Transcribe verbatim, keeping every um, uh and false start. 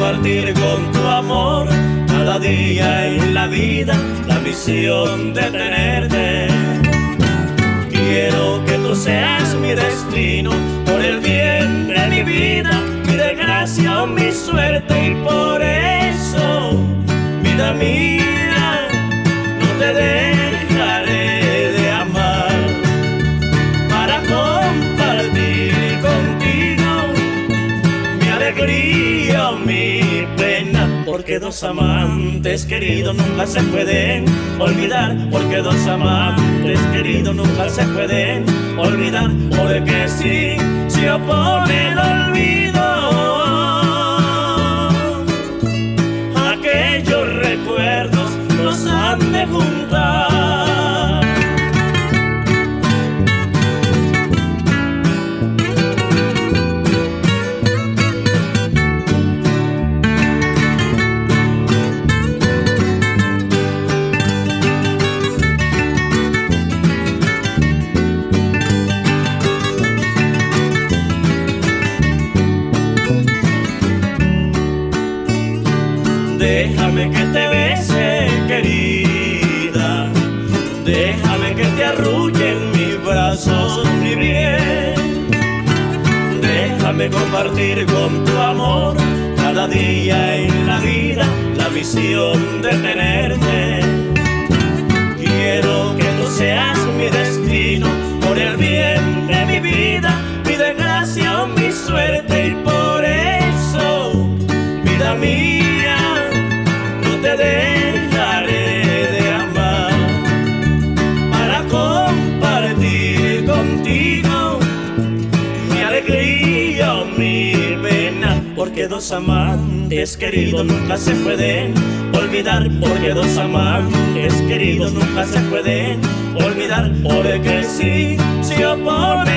compartir con tu amor cada día en la vida la misión de tenerte. Quiero que tú seas mi destino, por el bien de mi vida, mi desgracia o mi suerte, y por eso, vida mía, no te dejaré de amar, para compartir contigo mi alegría o mi pena, porque dos amantes queridos nunca se pueden olvidar, porque dos amantes queridos nunca se pueden olvidar, porque si se opone el olvido, aquellos recuerdos nos han de juntar. Déjame que te bese, querida, déjame que te arrulle en mis brazos, mi bien. Déjame compartir con tu amor cada día en la vida la visión de tenerte. Quiero que tú seas mi destino, por el bien de mi vida, mi desgracia o mi suerte, y por eso, vida mía, te dejaré de amar, para compartir contigo mi alegría o mi pena, porque dos amantes queridos nunca se pueden olvidar, porque dos amantes queridos nunca se pueden olvidar, porque si se opone